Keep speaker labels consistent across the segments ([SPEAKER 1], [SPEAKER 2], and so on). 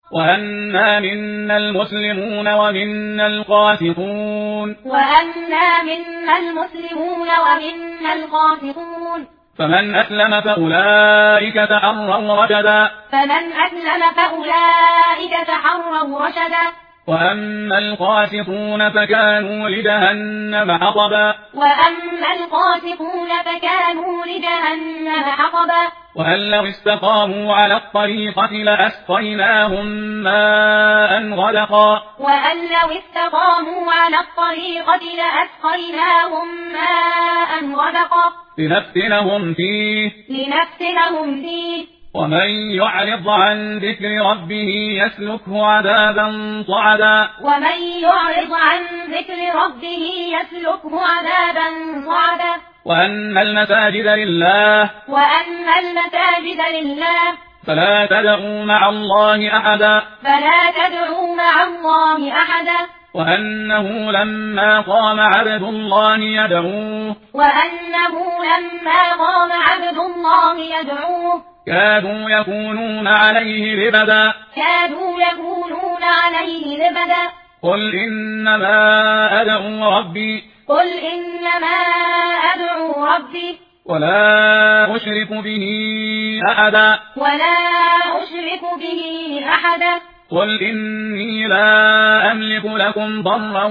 [SPEAKER 1] وأنا منا المسلمون ومنا القاسطون فمن أسلم فأولئك تحروا رشدا وأما القاسطون فكانوا لجهنم حطبا وأن لو استقاموا على الطريقة لأسقيناهم ماء غدقا لنفتنهم فيه ومن يعرض عن ذكر ربه يسلكه عذابا صعدا وأن المساجد لله فلا تدعوا مع الله أحدا وأنه لما قام عبد الله يدعوه كادوا يكونون عليه لبدا قل إنما أدعو ربي ولا أشرك به أحدا قل إني لا أملك لكم ضرا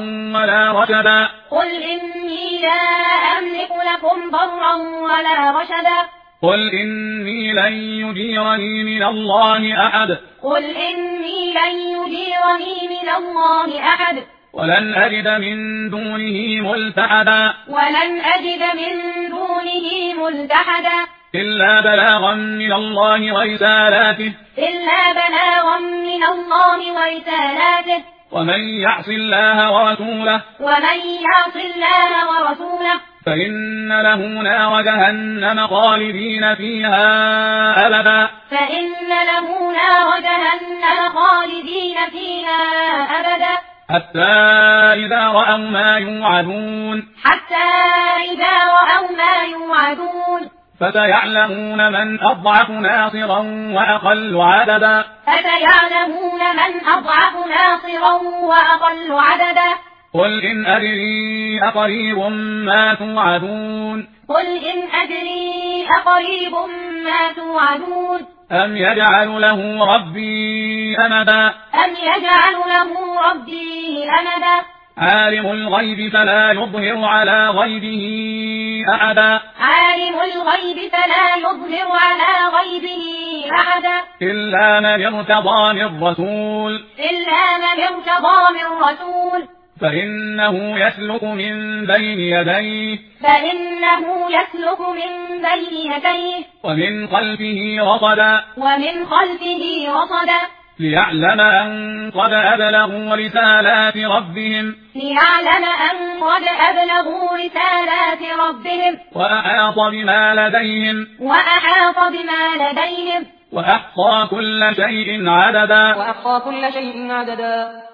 [SPEAKER 1] ولا رشدا قل إني لن يجيرني من الله أحد ولن أجد من دونه ملتحدا إلا بلاغا من الله ورسالاته ومن يعص الله ورسوله فإن له نار جهنم خالدين فيها أبدا حتى إذا رأوا ما يوعدون فسيعلمون من أضعف ناصرا وأقل عددا قل إن أدري أقريب ما توعدون أم يجعل له ربي أمدا عالم الغيب فلا يظهر على غيبه أحدا إلا من ارتضى من رسول فإنه يسلك من بين يديه ومن خلفه رصدا ليعلم أن قد أبلغوا رسالات ربهم وأحاط بما لديهم وأحصى كل شيء عددا